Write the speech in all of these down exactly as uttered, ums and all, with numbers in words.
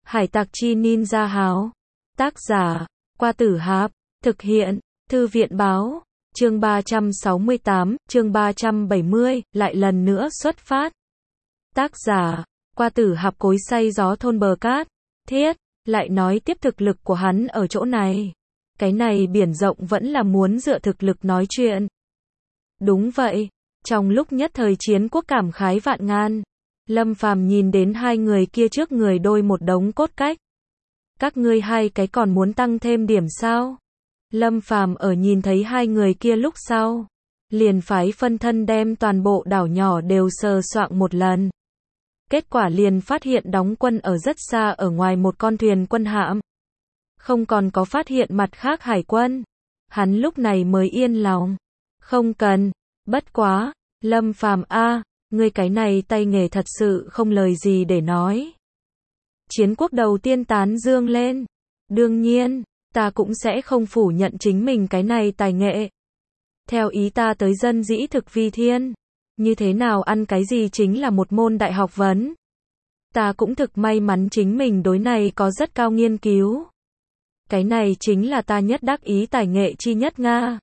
Hải tặc chi ninja háo. Tác giả, Qua Tử Hạp. Thực hiện, Thư viện báo. Chương ba trăm sáu mươi tám, chương ba trăm bảy mươi, lại lần nữa xuất phát. Tác giả, Qua Tử Hạp. Cối xay gió thôn bờ cát. Thiết, lại nói tiếp thực lực của hắn ở chỗ này. Cái này biển rộng vẫn là muốn dựa thực lực nói chuyện. Đúng vậy, trong lúc nhất thời chiến quốc cảm khái vạn ngàn, Lâm Phàm nhìn đến hai người kia trước người đôi một đống cốt cách. Các ngươi hai cái còn muốn tăng thêm điểm sao? Lâm Phàm ở nhìn thấy hai người kia lúc sau, liền phái phân thân đem toàn bộ đảo nhỏ đều sờ soạng một lần. Kết quả liền phát hiện đóng quân ở rất xa ở ngoài một con thuyền quân hạm. Không còn có phát hiện mặt khác hải quân. Hắn lúc này mới yên lòng. Không cần, bất quá, Lâm Phàm a, ngươi cái này tay nghề thật sự không lời gì để nói. Chiến quốc đầu tiên tán dương lên. Đương nhiên, ta cũng sẽ không phủ nhận chính mình cái này tài nghệ. Theo ý ta tới dân dĩ thực vi thiên. Như thế nào ăn cái gì chính là một môn đại học vấn. Ta cũng thực may mắn chính mình đối này có rất cao nghiên cứu. Cái này chính là ta nhất đắc ý tài nghệ chi nhất Nga.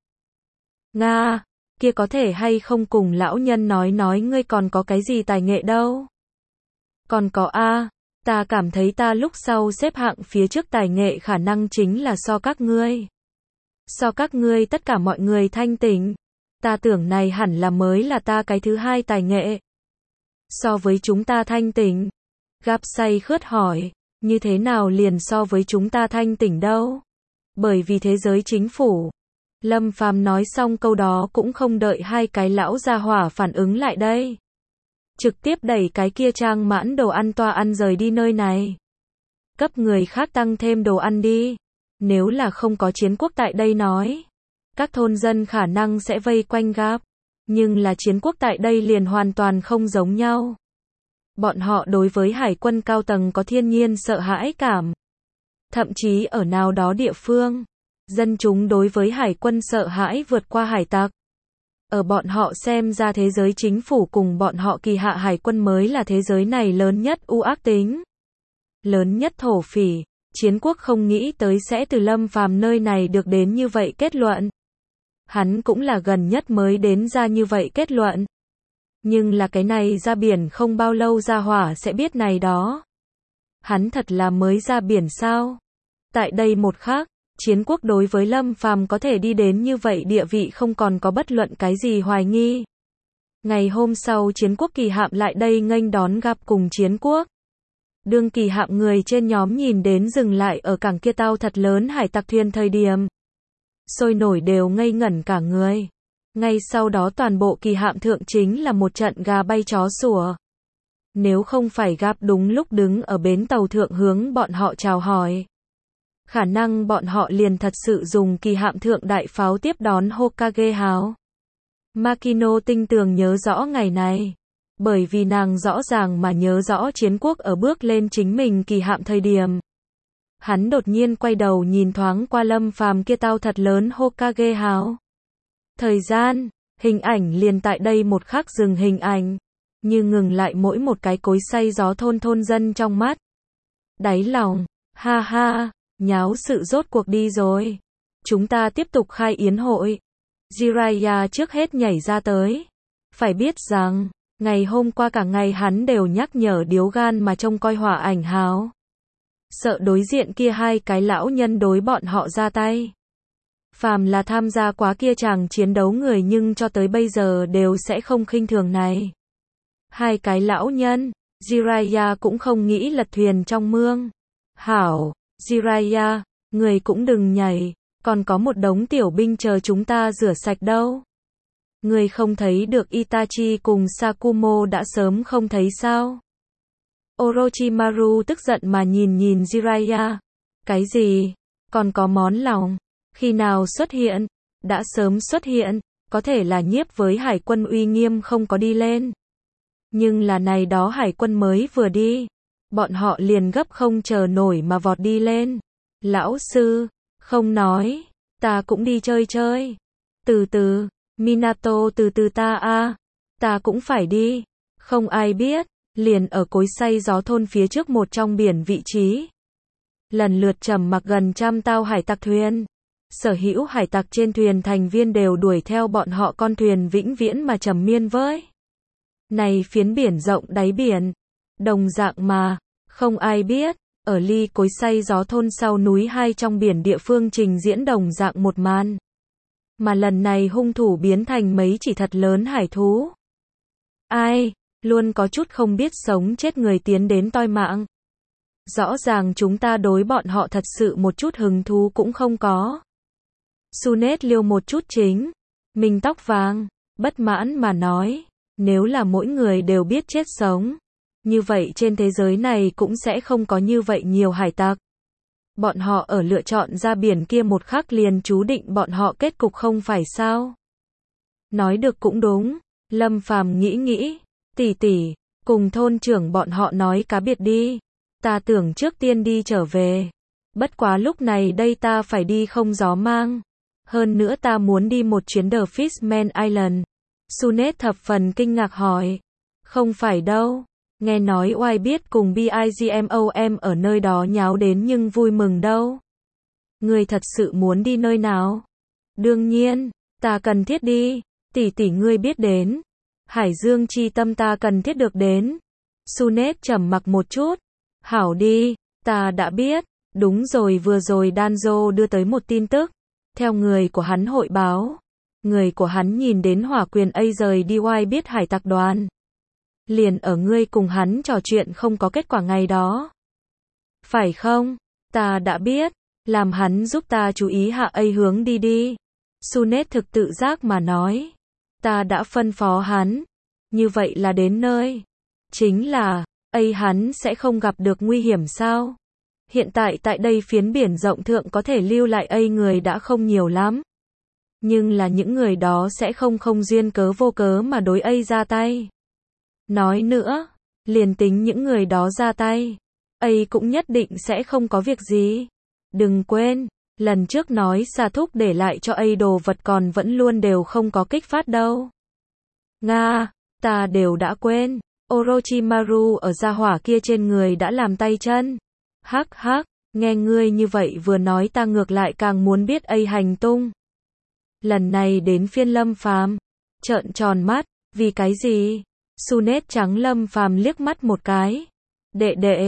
Nga, kia có thể hay không cùng lão nhân nói nói ngươi còn có cái gì tài nghệ đâu. Còn có a, ta cảm thấy ta lúc sau xếp hạng phía trước tài nghệ khả năng chính là so các ngươi. So các ngươi tất cả mọi người thanh tỉnh. Ta tưởng này hẳn là mới là ta cái thứ hai tài nghệ. So với chúng ta thanh tỉnh. Gáp say khướt hỏi, như thế nào liền so với chúng ta thanh tỉnh đâu? Bởi vì thế giới chính phủ. Lâm Phàm nói xong câu đó cũng không đợi hai cái lão gia hỏa phản ứng lại đây. Trực tiếp đẩy cái kia trang mãn đồ ăn toa ăn rời đi nơi này. Cấp người khác tăng thêm đồ ăn đi. Nếu là không có chiến quốc tại đây nói. Các thôn dân khả năng sẽ vây quanh Gáp. Nhưng là chiến quốc tại đây liền hoàn toàn không giống nhau. Bọn họ đối với hải quân cao tầng có thiên nhiên sợ hãi cảm. Thậm chí ở nào đó địa phương, dân chúng đối với hải quân sợ hãi vượt qua hải tặc. Ở bọn họ xem ra thế giới chính phủ cùng bọn họ kỳ hạ hải quân mới là thế giới này lớn nhất u ác tính. Lớn nhất thổ phỉ, chiến quốc không nghĩ tới sẽ từ Lâm Phàm nơi này được đến như vậy kết luận. Hắn cũng là gần nhất mới đến ra như vậy kết luận. Nhưng là cái này ra biển không bao lâu ra hỏa sẽ biết này đó. Hắn thật là mới ra biển sao? Tại đây một khắc, chiến quốc đối với Lâm Phàm có thể đi đến như vậy địa vị không còn có bất luận cái gì hoài nghi. Ngày hôm sau chiến quốc kỳ hạm lại đây nghênh đón gặp cùng chiến quốc. Đương kỳ hạm người trên nhóm nhìn đến dừng lại ở cảng kia tao thật lớn hải tặc thuyền thời điểm. Sôi nổi đều ngây ngẩn cả người. Ngay sau đó toàn bộ kỳ hạm thượng chính là một trận gà bay chó sủa. Nếu không phải Gáp đúng lúc đứng ở bến tàu thượng hướng bọn họ chào hỏi. Khả năng bọn họ liền thật sự dùng kỳ hạm thượng đại pháo tiếp đón Hokage háo. Makino tinh tường nhớ rõ ngày này. Bởi vì nàng rõ ràng mà nhớ rõ chiến quốc ở bước lên chính mình kỳ hạm thời điểm. Hắn đột nhiên quay đầu nhìn thoáng qua Lâm Phàm kia tao thật lớn Hokage háo. Thời gian, hình ảnh liền tại đây một khắc dừng hình ảnh, như ngừng lại mỗi một cái cối xay gió thôn thôn dân trong mắt. Đáy lòng, ha ha, nháo sự rốt cuộc đi rồi. Chúng ta tiếp tục khai yến hội. Jiraiya trước hết nhảy ra tới. Phải biết rằng, ngày hôm qua cả ngày hắn đều nhắc nhở điếu gan mà trông coi hỏa ảnh háo. Sợ đối diện kia hai cái lão nhân đối bọn họ ra tay. Phàm là tham gia quá kia chàng chiến đấu người nhưng cho tới bây giờ đều sẽ không khinh thường này. Hai cái lão nhân, Jiraiya cũng không nghĩ lật thuyền trong mương. Hảo, Jiraiya, người cũng đừng nhảy, còn có một đống tiểu binh chờ chúng ta rửa sạch đâu. Người không thấy được Itachi cùng Sakumo đã sớm không thấy sao? Orochimaru tức giận mà nhìn nhìn Jiraiya. Cái gì? Còn có món lòng? Khi nào xuất hiện? Đã sớm xuất hiện, có thể là nhiếp với hải quân uy nghiêm không có đi lên. Nhưng là này đó hải quân mới vừa đi. Bọn họ liền gấp không chờ nổi mà vọt đi lên. Lão sư, không nói, ta cũng đi chơi chơi. Từ từ, Minato từ từ ta a, ta cũng phải đi. Không ai biết, liền ở cối xay gió thôn phía trước một trong biển vị trí, lần lượt trầm mặc gần trăm tàu hải tặc thuyền. Sở hữu hải tặc trên thuyền thành viên đều đuổi theo bọn họ con thuyền vĩnh viễn mà trầm miên với. Này phiến biển rộng đáy biển, đồng dạng mà, không ai biết, ở ly cối xay gió thôn sau núi hai trong biển địa phương trình diễn đồng dạng một màn. Mà lần này hung thủ biến thành mấy chỉ thật lớn hải thú. Ai, luôn có chút không biết sống chết người tiến đến toi mạng. Rõ ràng chúng ta đối bọn họ thật sự một chút hứng thú cũng không có. Sunet liêu một chút chính, mình tóc vàng, bất mãn mà nói, nếu là mỗi người đều biết chết sống, như vậy trên thế giới này cũng sẽ không có như vậy nhiều hải tặc. Bọn họ ở lựa chọn ra biển kia một khắc liền chú định bọn họ kết cục không phải sao? Nói được cũng đúng, Lâm Phàm nghĩ nghĩ, tỷ tỷ, cùng thôn trưởng bọn họ nói cá biệt đi, ta tưởng trước tiên đi trở về. Bất quá lúc này đây ta phải đi không gió mang. Hơn nữa ta muốn đi một chuyến The Fishman Island. Sunet thập phần kinh ngạc hỏi. Không phải đâu. Nghe nói oai biết cùng Bigmom ở nơi đó nháo đến nhưng vui mừng đâu. Ngươi thật sự muốn đi nơi nào? Đương nhiên, ta cần thiết đi. Tỷ tỷ ngươi biết đến. Hải Dương chi tâm ta cần thiết được đến. Sunet trầm mặc một chút. Hảo đi, ta đã biết. Đúng rồi, vừa rồi Danzo đưa tới một tin tức. Theo người của hắn hội báo, người của hắn nhìn đến hỏa quyền A rời đi oai biết hải tặc đoàn. Liền ở ngươi cùng hắn trò chuyện không có kết quả ngày đó. Phải không? Ta đã biết, làm hắn giúp ta chú ý hạ A hướng đi đi. Sunet thực tự giác mà nói. Ta đã phân phó hắn. Như vậy là đến nơi. Chính là, A hắn sẽ không gặp được nguy hiểm sao? Hiện tại tại đây phiến biển rộng thượng có thể lưu lại A người đã không nhiều lắm. Nhưng là những người đó sẽ không không duyên cớ vô cớ mà đối A ra tay. Nói nữa, liền tính những người đó ra tay, A cũng nhất định sẽ không có việc gì. Đừng quên, lần trước nói Sa Thúc để lại cho A đồ vật còn vẫn luôn đều không có kích phát đâu. Nga, ta đều đã quên, Orochimaru ở gia hỏa kia trên người đã làm tay chân. Hắc hắc, nghe ngươi như vậy vừa nói ta ngược lại càng muốn biết A hành tung. Lần này đến phiên Lâm Phàm, trợn tròn mắt, vì cái gì? Sunet trắng Lâm Phàm liếc mắt một cái. Đệ đệ,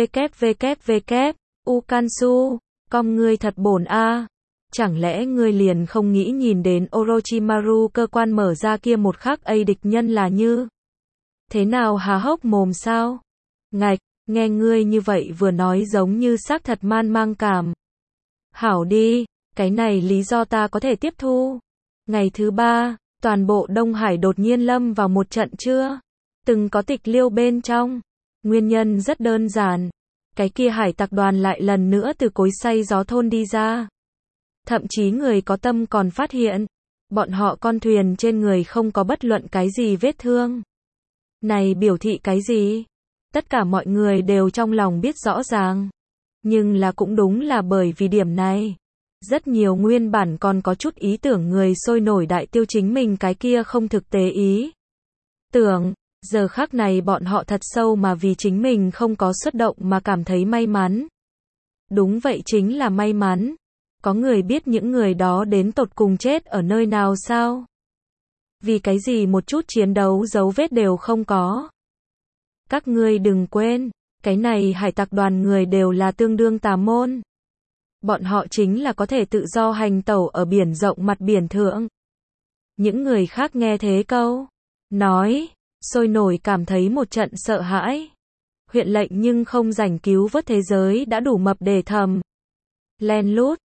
vkvkvk, Ukansu, con ngươi thật bổn a. Chẳng lẽ ngươi liền không nghĩ nhìn đến Orochimaru cơ quan mở ra kia một khắc A địch nhân là như thế nào há hốc mồm sao? Ngạch, nghe ngươi như vậy vừa nói giống như xác thật man mang cảm. Hảo đi, cái này lý do ta có thể tiếp thu. Ngày thứ ba, toàn bộ Đông Hải đột nhiên lâm vào một trận chưa từng có tịch liêu bên trong. Nguyên nhân rất đơn giản. Cái kia hải tặc đoàn lại lần nữa từ cối xay gió thôn đi ra. Thậm chí người có tâm còn phát hiện, bọn họ con thuyền trên người không có bất luận cái gì vết thương. Này biểu thị cái gì? Tất cả mọi người đều trong lòng biết rõ ràng. Nhưng là cũng đúng là bởi vì điểm này. Rất nhiều nguyên bản còn có chút ý tưởng người sôi nổi đại tiêu chính mình cái kia không thực tế ý. Tưởng, giờ khắc này bọn họ thật sâu mà vì chính mình không có xuất động mà cảm thấy may mắn. Đúng vậy, chính là may mắn. Có người biết những người đó đến tột cùng chết ở nơi nào sao? Vì cái gì một chút chiến đấu dấu vết đều không có? Các ngươi đừng quên, cái này hải tặc đoàn người đều là tương đương tà môn. Bọn họ chính là có thể tự do hành tẩu ở biển rộng mặt biển thượng. Những người khác nghe thế câu nói, sôi nổi cảm thấy một trận sợ hãi. Huyện lệnh nhưng không rảnh cứu vớt thế giới đã đủ mập để thầm. Len lút,